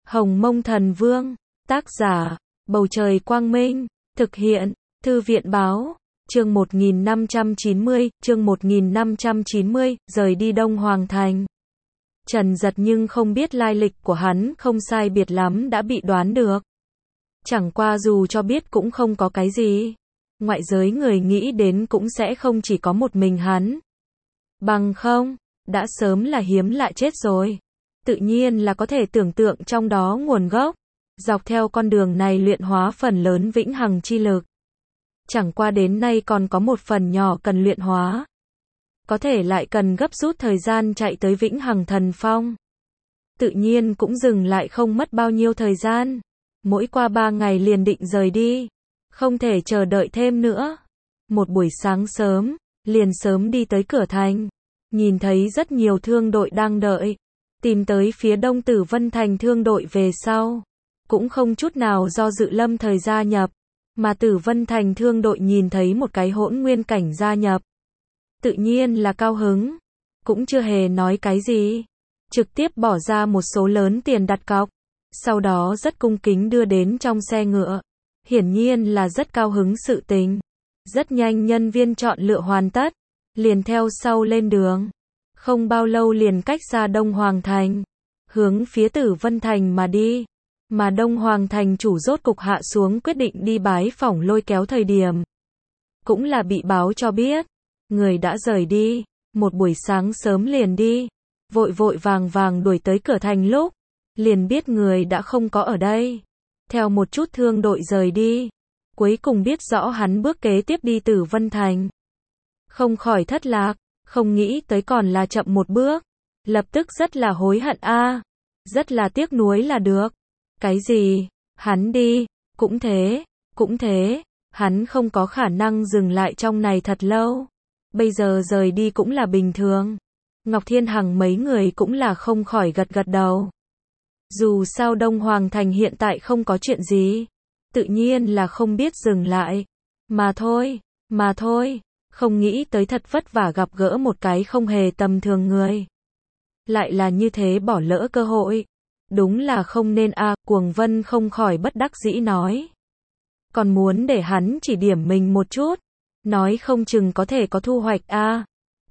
Hồng Mông Thần Vương, tác giả, Bầu Trời Quang Minh, thực hiện, Thư viện Báo, chương 1590, rời đi Đông Hoàng Thành. Trần Giật nhưng không biết lai lịch của hắn, không sai biệt lắm đã bị đoán được. Chẳng qua dù cho biết cũng không có cái gì. Ngoại giới người nghĩ đến cũng sẽ không chỉ có một mình hắn. Bằng không, đã sớm là hiếm lạ chết rồi. Tự nhiên là có thể tưởng tượng trong đó nguồn gốc. Dọc theo con đường này luyện hóa phần lớn vĩnh hằng chi lực. Chẳng qua đến nay còn có một phần nhỏ cần luyện hóa. Có thể lại cần gấp rút thời gian chạy tới vĩnh hằng thần phong. Tự nhiên cũng dừng lại không mất bao nhiêu thời gian. Mỗi qua 3 ngày liền định rời đi. Không thể chờ đợi thêm nữa. Một buổi sáng sớm, liền sớm đi tới cửa thành. Nhìn thấy rất nhiều thương đội đang đợi. Tìm tới phía đông Tử Vân Thành thương đội về sau. Cũng không chút nào do dự lâm thời gia nhập. Mà Tử Vân Thành thương đội nhìn thấy một cái hỗn nguyên cảnh gia nhập. Tự nhiên là cao hứng. Cũng chưa hề nói cái gì. Trực tiếp bỏ ra một số lớn tiền đặt cọc. Sau đó rất cung kính đưa đến trong xe ngựa. Hiển nhiên là rất cao hứng sự tình. Rất nhanh nhân viên chọn lựa hoàn tất. Liền theo sau lên đường. Không bao lâu liền cách ra Đông Hoàng Thành. Hướng phía Tử Vân Thành mà đi. Mà Đông Hoàng Thành chủ rốt cục hạ xuống quyết định đi bái phỏng Lôi Kéo thời điểm. Cũng là bị báo cho biết. Người đã rời đi. Một buổi sáng sớm liền đi. Vội vội vàng vàng đuổi tới cửa thành lúc. Liền biết người đã không có ở đây. Theo một chút thương đội rời đi. Cuối cùng biết rõ hắn bước kế tiếp đi Tử Vân Thành. Không khỏi thất lạc. Không nghĩ tới còn là chậm một bước. Lập tức rất là hối hận a. Rất là tiếc nuối là được. Cái gì? Hắn đi. Cũng thế. Hắn không có khả năng dừng lại trong này thật lâu. Bây giờ rời đi cũng là bình thường. Ngọc Thiên Hằng mấy người cũng là không khỏi gật gật đầu. Dù sao Đông Hoàng Thành hiện tại không có chuyện gì. Tự nhiên là không biết dừng lại. Mà thôi. Không nghĩ tới thật vất vả gặp gỡ một cái không hề tầm thường người. Lại là như thế bỏ lỡ cơ hội. Đúng là không nên a. Cuồng Vân không khỏi bất đắc dĩ nói. Còn muốn để hắn chỉ điểm mình một chút. Nói không chừng có thể có thu hoạch a.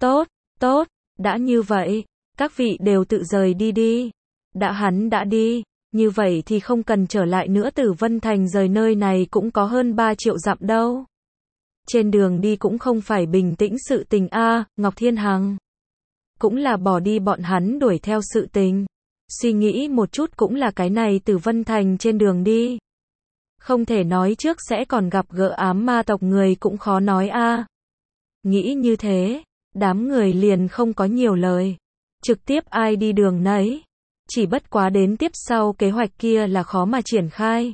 Tốt, đã như vậy. Các vị đều tự rời đi đi. Hắn đã đi. Như vậy thì không cần trở lại nữa. Tử Vân Thành rời nơi này cũng có hơn 3 triệu dặm đâu. Trên đường đi cũng không phải bình tĩnh sự tình a. Ngọc Thiên Hằng cũng là bỏ đi bọn hắn đuổi theo sự tình. Suy nghĩ một chút cũng là cái này Tử Vân Thành trên đường đi. Không thể nói trước sẽ còn gặp gỡ ám ma tộc người cũng khó nói a. Nghĩ như thế, đám người liền không có nhiều lời. Trực tiếp ai đi đường nấy. Chỉ bất quá đến tiếp sau kế hoạch kia là khó mà triển khai.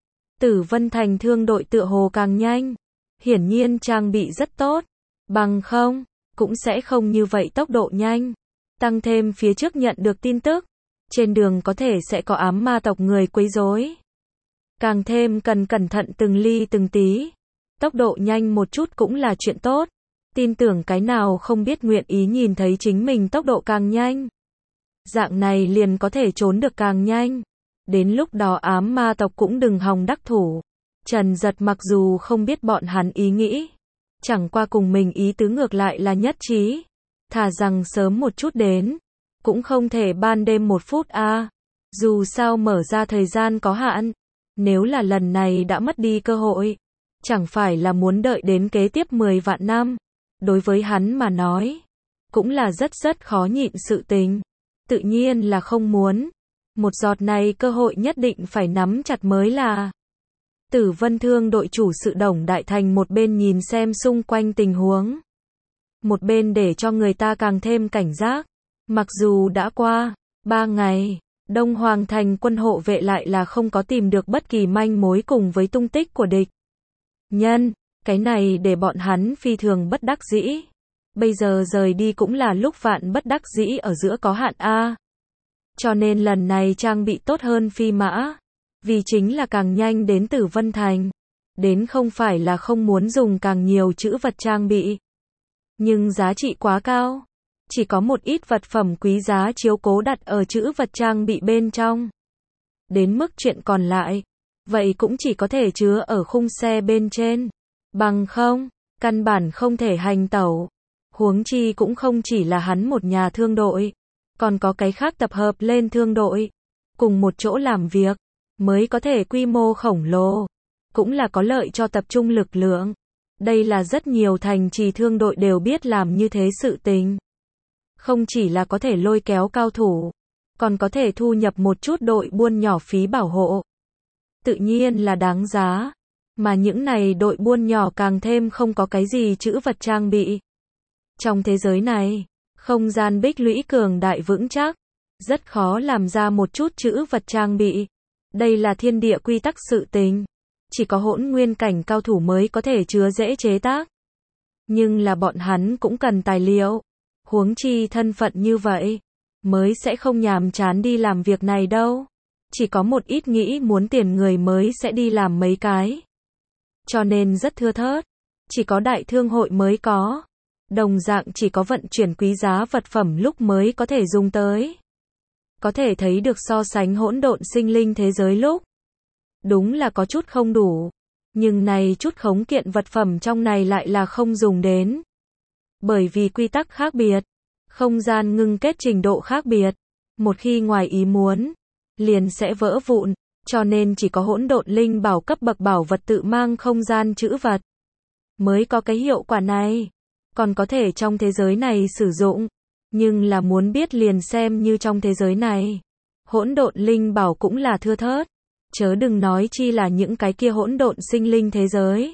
Tử Vân Thành thương đội tựa hồ càng nhanh. Hiển nhiên trang bị rất tốt. Bằng không, cũng sẽ không như vậy tốc độ nhanh. Tăng thêm phía trước nhận được tin tức. Trên đường có thể sẽ có ám ma tộc người quấy rối. Càng thêm cần cẩn thận từng ly từng tí. Tốc độ nhanh một chút cũng là chuyện tốt. Tin tưởng cái nào không biết nguyện ý nhìn thấy chính mình tốc độ càng nhanh. Dạng này liền có thể trốn được càng nhanh. Đến lúc đó ám ma tộc cũng đừng hòng đắc thủ. Trần Giật mặc dù không biết bọn hắn ý nghĩ. Chẳng qua cùng mình ý tứ ngược lại là nhất trí. Thà rằng sớm một chút đến. Cũng không thể ban đêm 1 phút a. Dù sao mở ra thời gian có hạn. Nếu là lần này đã mất đi cơ hội. Chẳng phải là muốn đợi đến kế tiếp 10 vạn năm. Đối với hắn mà nói. Cũng là rất khó nhịn sự tình. Tự nhiên là không muốn. Một giọt này cơ hội nhất định phải nắm chặt mới là. Tử Vân Thương đội chủ sự Đồng Đại Thành một bên nhìn xem xung quanh tình huống. Một bên để cho người ta càng thêm cảnh giác. Mặc dù đã qua 3 ngày, Đông Hoàng Thành quân hộ vệ lại là không có tìm được bất kỳ manh mối cùng với tung tích của địch nhân. Cái này để bọn hắn phi thường bất đắc dĩ. Bây giờ rời đi cũng là lúc vạn bất đắc dĩ ở giữa có hạn a. Cho nên lần này trang bị tốt hơn phi mã. Vì chính là càng nhanh đến Tử Vân Thành. Đến không phải là không muốn dùng càng nhiều chữ vật trang bị. Nhưng giá trị quá cao. Chỉ có một ít vật phẩm quý giá chiếu cố đặt ở chữ vật trang bị bên trong. đến mức chuyện còn lại, vậy cũng chỉ có thể chứa ở khung xe bên trên. Bằng không, căn bản không thể hành tẩu. Huống chi cũng không chỉ là hắn một nhà thương đội, còn có cái khác tập hợp lên thương đội, cùng một chỗ làm việc, mới có thể quy mô khổng lồ, cũng là có lợi cho tập trung lực lượng. Đây là rất nhiều thành trì thương đội đều biết làm như thế sự tình. Không chỉ là có thể lôi kéo cao thủ, còn có thể thu nhập một chút đội buôn nhỏ phí bảo hộ. Tự nhiên là đáng giá, mà những này đội buôn nhỏ càng thêm không có cái gì trữ vật trang bị. Trong thế giới này, không gian bích lũy cường đại vững chắc, rất khó làm ra một chút trữ vật trang bị. Đây là thiên địa quy tắc sự tình, chỉ có hỗn nguyên cảnh cao thủ mới có thể chứa dễ chế tác. Nhưng là bọn hắn cũng cần tài liệu, huống chi thân phận như vậy, mới sẽ không nhàm chán đi làm việc này đâu. Chỉ có một ít nghĩ muốn tiền người mới sẽ đi làm mấy cái. Cho nên rất thưa thớt, chỉ có đại thương hội mới có. Đồng dạng chỉ có vận chuyển quý giá vật phẩm lúc mới có thể dùng tới. Có thể thấy được so sánh hỗn độn sinh linh thế giới lúc. Đúng là có chút không đủ. Nhưng này chút khống kiện vật phẩm trong này lại là không dùng đến. Bởi vì quy tắc khác biệt, không gian ngưng kết trình độ khác biệt. Một khi ngoài ý muốn, liền sẽ vỡ vụn, cho nên chỉ có hỗn độn linh bảo cấp bậc bảo vật tự mang không gian trữ vật mới có cái hiệu quả này, còn có thể trong thế giới này sử dụng, nhưng là muốn biết liền xem như trong thế giới này, hỗn độn linh bảo cũng là thưa thớt, chớ đừng nói chi là những cái kia hỗn độn sinh linh thế giới.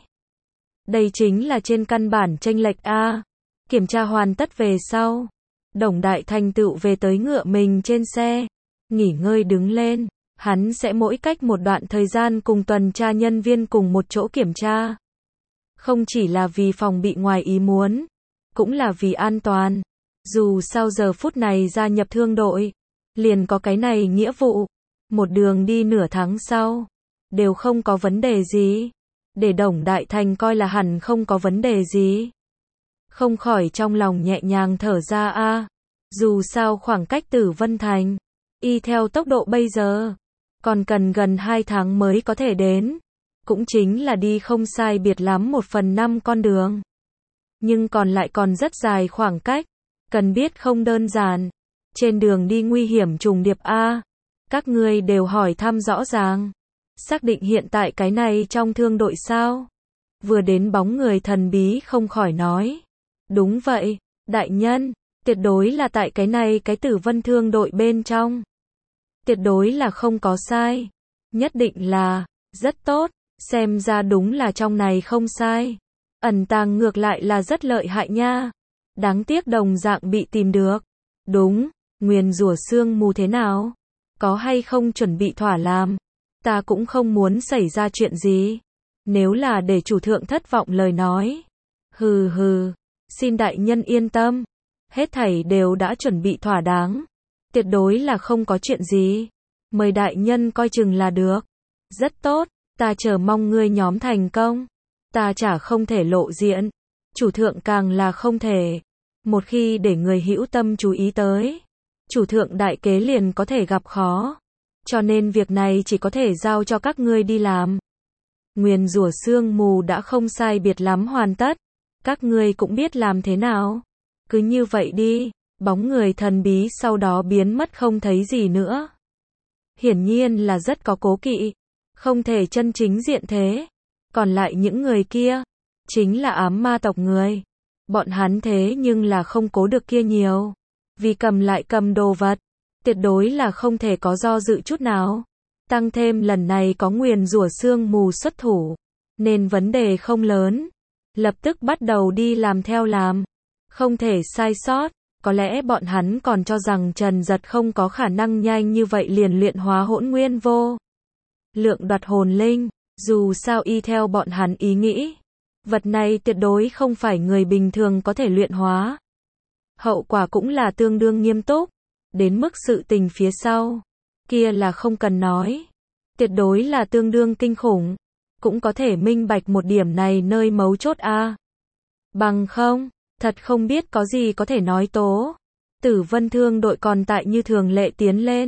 Đây chính là trên căn bản chênh lệch a. Kiểm tra hoàn tất về sau, Đồng Đại thành tựu về tới ngựa mình trên xe, nghỉ ngơi đứng lên, hắn sẽ mỗi cách một đoạn thời gian cùng tuần tra nhân viên cùng một chỗ kiểm tra. Không chỉ là vì phòng bị ngoài ý muốn, cũng là vì an toàn. Dù sau giờ phút này gia nhập thương đội, liền có cái này nghĩa vụ. Một đường đi nửa tháng sau, đều không có vấn đề gì. Để Đồng Đại Thành coi là hẳn không có vấn đề gì. Không khỏi trong lòng nhẹ nhàng thở ra a. Dù sao khoảng cách Tử Vân Thành, y theo tốc độ bây giờ, còn cần gần 2 tháng mới có thể đến. Cũng chính là đi không sai biệt lắm 1/5 con đường. Nhưng còn lại còn rất dài khoảng cách, cần biết không đơn giản. Trên đường đi nguy hiểm trùng điệp a. Các ngươi đều hỏi thăm rõ ràng. Xác định hiện tại cái này trong thương đội sao? Vừa đến bóng người thần bí không khỏi nói. Đúng vậy, đại nhân, tuyệt đối là tại cái này cái Tử Vân thương đội bên trong. Tuyệt đối là không có sai. Nhất định là, rất tốt, xem ra đúng là trong này không sai. Ẩn tàng ngược lại là rất lợi hại nha. Đáng tiếc đồng dạng bị tìm được. Đúng, nguyền rủa sương mù thế nào? Có hay không chuẩn bị thỏa làm? Ta cũng không muốn xảy ra chuyện gì. Nếu là để chủ thượng thất vọng lời nói. Hừ hừ, xin đại nhân yên tâm. Hết thảy đều đã chuẩn bị thỏa đáng. Tuyệt đối là không có chuyện gì. Mời đại nhân coi chừng là được. Rất tốt, ta chờ mong ngươi nhóm thành công. Ta chả không thể lộ diện. Chủ thượng càng là không thể. Một khi để người hữu tâm chú ý tới, chủ thượng đại kế liền có thể gặp khó. Cho nên việc này chỉ có thể giao cho các ngươi đi làm. Nguyền rủa sương mù đã không sai biệt lắm hoàn tất. Các ngươi cũng biết làm thế nào. Cứ như vậy đi. Bóng người thần bí sau đó biến mất không thấy gì nữa. Hiển nhiên là rất có cố kỵ. Không thể chân chính diện thế. Còn lại những người kia, chính là ám ma tộc người. Bọn hắn thế nhưng là không cố được kia nhiều. Vì cầm lại cầm đồ vật, tuyệt đối là không thể có do dự chút nào. Tăng thêm lần này có nguyền rủa sương mù xuất thủ, nên vấn đề không lớn. Lập tức bắt đầu đi làm theo làm. Không thể sai sót. Có lẽ bọn hắn còn cho rằng Trần Giật không có khả năng nhanh như vậy liền luyện hóa hỗn nguyên vô lượng đoạt hồn linh. Dù sao y theo bọn hắn ý nghĩ, vật này tuyệt đối không phải người bình thường có thể luyện hóa. Hậu quả cũng là tương đương nghiêm túc. Đến mức sự tình phía sau, kia là không cần nói. Tuyệt đối là tương đương kinh khủng. Cũng có thể minh bạch một điểm này nơi mấu chốt a. Bằng không, thật không biết có gì có thể nói tố. Tử Vân thương đội còn tại như thường lệ tiến lên.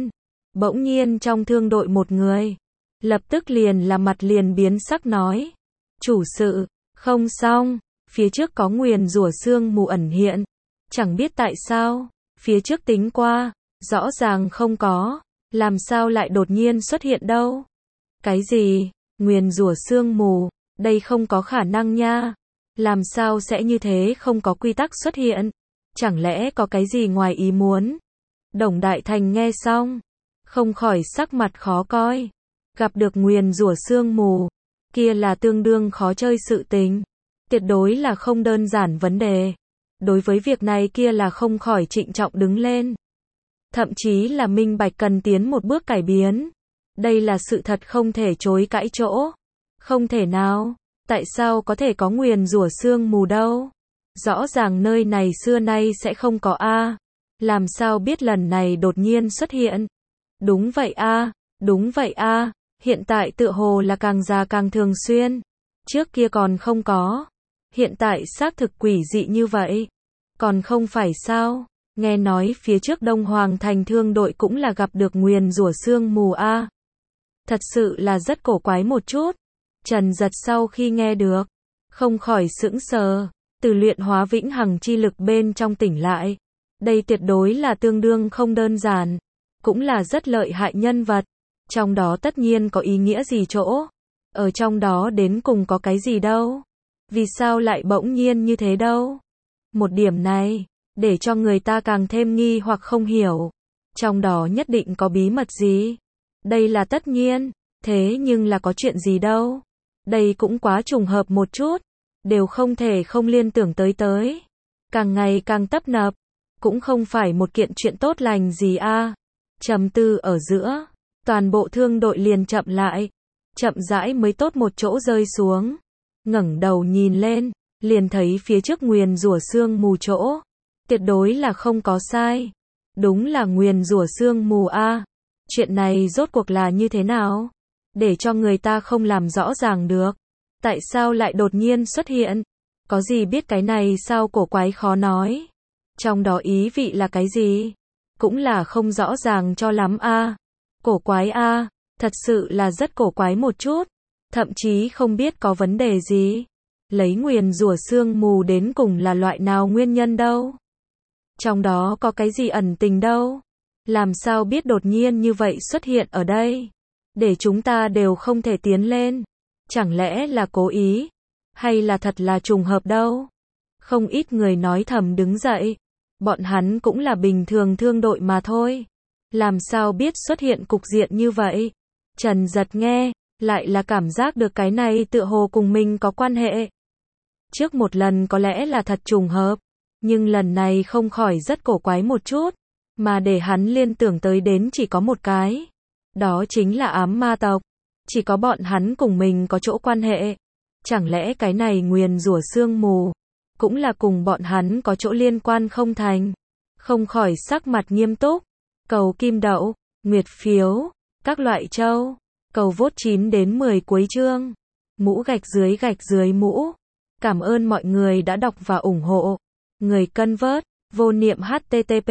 Bỗng nhiên trong thương đội một người, lập tức liền là mặt liền biến sắc nói. Chủ sự, không xong, phía trước có nguyền rủa sương mù ẩn hiện. Chẳng biết tại sao, phía trước tính qua, rõ ràng không có, làm sao lại đột nhiên xuất hiện đâu. Cái gì, nguyền rủa sương mù, đây không có khả năng nha. Làm sao sẽ như thế không có quy tắc xuất hiện? Chẳng lẽ có cái gì ngoài ý muốn? Đồng Đại Thành nghe xong, không khỏi sắc mặt khó coi. Gặp được nguyền rủa sương mù, kia là tương đương khó chơi sự tình. Tuyệt đối là không đơn giản vấn đề. Đối với việc này kia là không khỏi trịnh trọng đứng lên. Thậm chí là minh bạch cần tiến một bước cải biến. Đây là sự thật không thể chối cãi chỗ. Không thể nào, tại sao có thể có nguyền rủa sương mù đâu? Rõ ràng nơi này xưa nay sẽ không có a. Làm sao biết lần này đột nhiên xuất hiện? Đúng vậy a, đúng vậy a, hiện tại tựa hồ là càng già càng thường xuyên. Trước kia còn không có. Hiện tại xác thực quỷ dị như vậy. Còn không phải sao? Nghe nói phía trước Đông Hoàng Thành thương đội cũng là gặp được nguyền rủa sương mù a. Thật sự là rất cổ quái một chút. Trần Giật sau khi nghe được, không khỏi sững sờ, từ luyện hóa vĩnh hằng chi lực bên trong tỉnh lại. Đây tuyệt đối là tương đương không đơn giản, cũng là rất lợi hại nhân vật. Trong đó tất nhiên có ý nghĩa gì chỗ? Ở trong đó đến cùng có cái gì đâu? Vì sao lại bỗng nhiên như thế đâu? Một điểm này, để cho người ta càng thêm nghi hoặc không hiểu. Trong đó nhất định có bí mật gì? Đây là tất nhiên, thế nhưng là có chuyện gì đâu? Đây cũng quá trùng hợp một chút, đều không thể không liên tưởng tới. Càng ngày càng tấp nập, cũng không phải một kiện chuyện tốt lành gì a. Trầm tư ở giữa, toàn bộ thương đội liền chậm lại, chậm rãi mới tốt một chỗ rơi xuống. Ngẩng đầu nhìn lên, liền thấy phía trước nguyền rủa sương mù chỗ, tuyệt đối là không có sai. Đúng là nguyền rủa sương mù a. Chuyện này rốt cuộc là như thế nào? Để cho người ta không làm rõ ràng được. Tại sao lại đột nhiên xuất hiện? Có gì biết cái này sao cổ quái khó nói. Trong đó ý vị là cái gì? Cũng là không rõ ràng cho lắm a. Cổ quái a, thật sự là rất cổ quái một chút. Thậm chí không biết có vấn đề gì. Lấy nguyền rủa sương mù đến cùng là loại nào nguyên nhân đâu? Trong đó có cái gì ẩn tình đâu? Làm sao biết đột nhiên như vậy xuất hiện ở đây? Để chúng ta đều không thể tiến lên. Chẳng lẽ là cố ý? Hay là thật là trùng hợp đâu? Không ít người nói thầm đứng dậy. Bọn hắn cũng là bình thường thương đội mà thôi. Làm sao biết xuất hiện cục diện như vậy? Trần Giật nghe, lại là cảm giác được cái này tựa hồ cùng mình có quan hệ. Trước một lần có lẽ là thật trùng hợp, nhưng lần này không khỏi rất cổ quái một chút, mà để hắn liên tưởng tới đến chỉ có một cái. Đó chính là ám ma tộc. Chỉ có bọn hắn cùng mình có chỗ quan hệ. Chẳng lẽ cái này nguyền rủa sương mù cũng là cùng bọn hắn có chỗ liên quan không thành? Không khỏi sắc mặt nghiêm túc. Cầu kim đậu, nguyệt phiếu, các loại châu. Cầu vote 9 đến 10 cuối chương. Mũ gạch dưới mũ. Cảm ơn mọi người đã đọc và ủng hộ. Người cân vớt, vô niệm http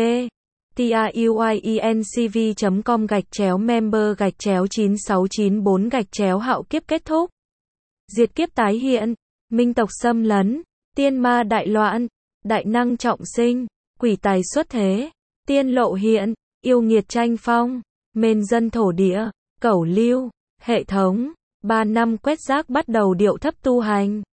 truyencv.com/member/9694 hạo kiếp kết thúc. Diệt kiếp tái hiện, minh tộc xâm lấn, tiên ma đại loạn, đại năng trọng sinh, quỷ tài xuất thế, tiên lộ hiện, yêu nghiệt tranh phong, mên dân thổ địa, cẩu lưu, hệ thống, 3 năm quét rác bắt đầu điệu thấp tu hành.